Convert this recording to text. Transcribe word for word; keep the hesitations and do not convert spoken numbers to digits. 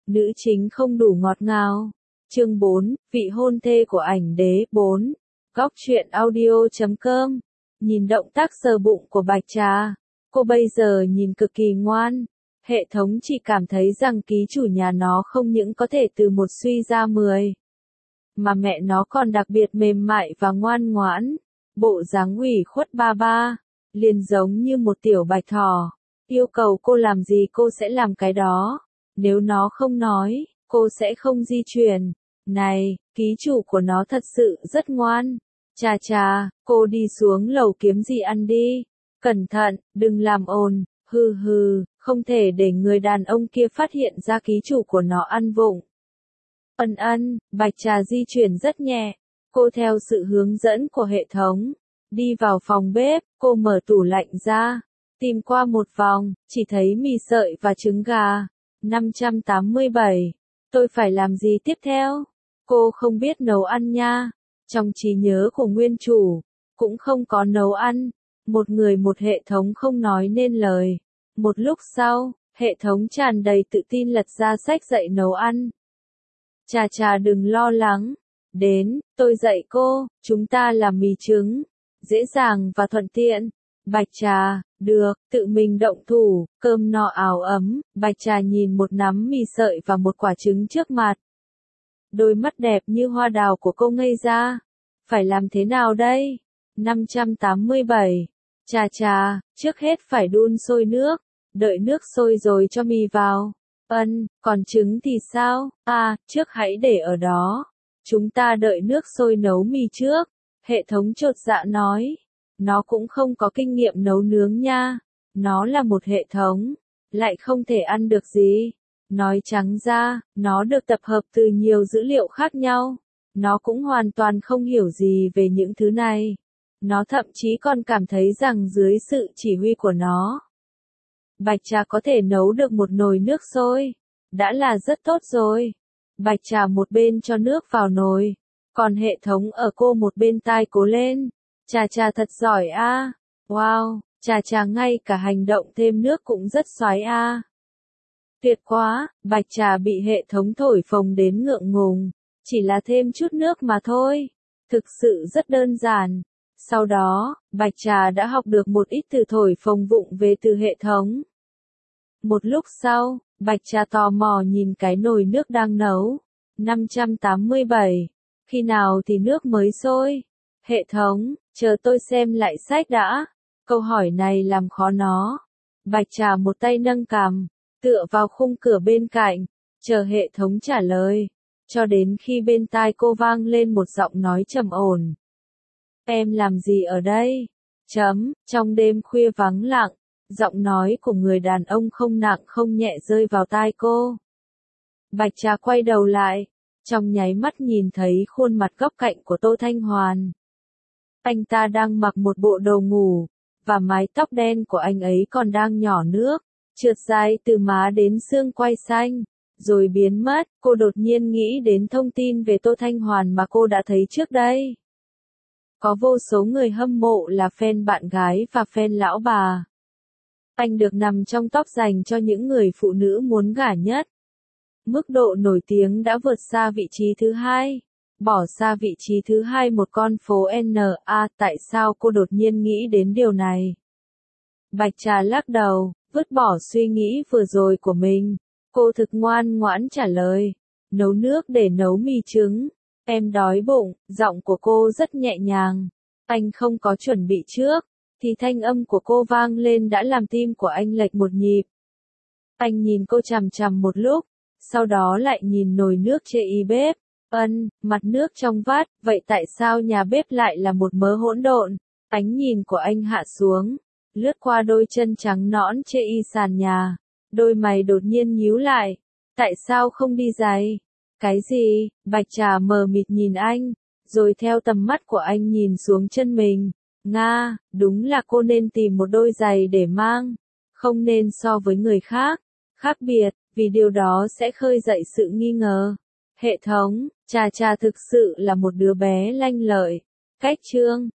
nữ chính không đủ ngọt ngào. Chương bốn, vị hôn thê của ảnh đế. Bốn. Góc truyện audio chấm com. Nhìn động tác sờ bụng của Bạch Trà, cô bây giờ nhìn cực kỳ ngoan. Hệ thống chỉ cảm thấy rằng ký chủ nhà nó không những có thể từ một suy ra mười, mà mẹ nó còn đặc biệt mềm mại và ngoan ngoãn. Bộ dáng ủy khuất ba ba, liền giống như một tiểu bạch thỏ. Yêu cầu cô làm gì cô sẽ làm cái đó. Nếu nó không nói, cô sẽ không di chuyển. Này, ký chủ của nó thật sự rất ngoan. Chà chà, cô đi xuống lầu kiếm gì ăn đi. Cẩn thận, đừng làm ồn. Hừ hừ, không thể để người đàn ông kia phát hiện ra ký chủ của nó ăn vụng. Ân ân, Bạch Trà di chuyển rất nhẹ. Cô theo sự hướng dẫn của hệ thống, đi vào phòng bếp, cô mở tủ lạnh ra, tìm qua một vòng, chỉ thấy mì sợi và trứng gà. năm trăm tám mươi bảy. Tôi phải làm gì tiếp theo? Cô không biết nấu ăn nha. Trong trí nhớ của nguyên chủ, cũng không có nấu ăn. Một người một hệ thống không nói nên lời. Một lúc sau, hệ thống tràn đầy tự tin lật ra sách dạy nấu ăn. Chà chà đừng lo lắng. Đến, tôi dạy cô, chúng ta làm mì trứng. Dễ dàng và thuận tiện. Bạch Trà, được, tự mình động thủ, cơm no áo ấm. Bạch Trà nhìn một nắm mì sợi và một quả trứng trước mặt. Đôi mắt đẹp như hoa đào của cô ngây ra. Phải làm thế nào đây? năm trăm tám mươi bảy. Chà chà, trước hết phải đun sôi nước. Đợi nước sôi rồi cho mì vào. Ân, còn trứng thì sao? À, trước hãy để ở đó. Chúng ta đợi nước sôi nấu mì trước. Hệ thống chột dạ nói. Nó cũng không có kinh nghiệm nấu nướng nha. Nó là một hệ thống, lại không thể ăn được gì. Nói trắng ra, nó được tập hợp từ nhiều dữ liệu khác nhau. Nó cũng hoàn toàn không hiểu gì về những thứ này. Nó thậm chí còn cảm thấy rằng dưới sự chỉ huy của nó, Bạch Trà có thể nấu được một nồi nước sôi. Đã là rất tốt rồi. Bạch Trà một bên cho nước vào nồi, còn hệ thống ở cô một bên tai cố lên. Chà chà thật giỏi a. À. Wow, chà chà ngay cả hành động thêm nước cũng rất xoái a. À. Tuyệt quá, Bạch Trà bị hệ thống thổi phồng đến ngượng ngùng. Chỉ là thêm chút nước mà thôi. Thực sự rất đơn giản. Sau đó, Bạch Trà đã học được một ít từ thổi phồng vụng về từ hệ thống. Một lúc sau, Bạch Trà tò mò nhìn cái nồi nước đang nấu. năm trăm tám mươi bảy. Khi nào thì nước mới sôi? Hệ thống, chờ tôi xem lại sách đã. Câu hỏi này làm khó nó. Bạch Trà một tay nâng cằm, tựa vào khung cửa bên cạnh, chờ hệ thống trả lời. Cho đến khi bên tai cô vang lên một giọng nói trầm ổn. Em làm gì ở đây? Chấm, trong đêm khuya vắng lặng, giọng nói của người đàn ông không nặng không nhẹ rơi vào tai cô. Bạch Trà quay đầu lại, trong nháy mắt nhìn thấy khuôn mặt góc cạnh của Tô Thanh Hoàn. Anh ta đang mặc một bộ đồ ngủ, và mái tóc đen của anh ấy còn đang nhỏ nước, trượt dài từ má đến xương quai xanh, rồi biến mất. Cô đột nhiên nghĩ đến thông tin về Tô Thanh Hoàn mà cô đã thấy trước đây. Có vô số người hâm mộ là fan bạn gái và fan lão bà. Anh được nằm trong top dành cho những người phụ nữ muốn gả nhất. Mức độ nổi tiếng đã vượt xa vị trí thứ hai. Bỏ xa vị trí thứ hai một con phố en a. Tại sao cô đột nhiên nghĩ đến điều này? Bạch Trà lắc đầu, vứt bỏ suy nghĩ vừa rồi của mình. Cô thực ngoan ngoãn trả lời. Nấu nước để nấu mì trứng. Em đói bụng. Giọng của cô rất nhẹ nhàng. Anh không có chuẩn bị trước, thì thanh âm của cô vang lên đã làm tim của anh lệch một nhịp. Anh nhìn cô chằm chằm một lúc, sau đó lại nhìn nồi nước chê y bếp. Ân, mặt nước trong vắt, vậy tại sao nhà bếp lại là một mớ hỗn độn? Ánh nhìn của anh hạ xuống, lướt qua đôi chân trắng nõn chê y sàn nhà. Đôi mày đột nhiên nhíu lại. Tại sao không đi giày? Cái gì? Bạch Trà mờ mịt nhìn anh, rồi theo tầm mắt của anh nhìn xuống chân mình. Nga, đúng là cô nên tìm một đôi giày để mang, không nên so với người khác. Khác biệt, vì điều đó sẽ khơi dậy sự nghi ngờ. Hệ thống, Trà Trà thực sự là một đứa bé lanh lợi. Cách chương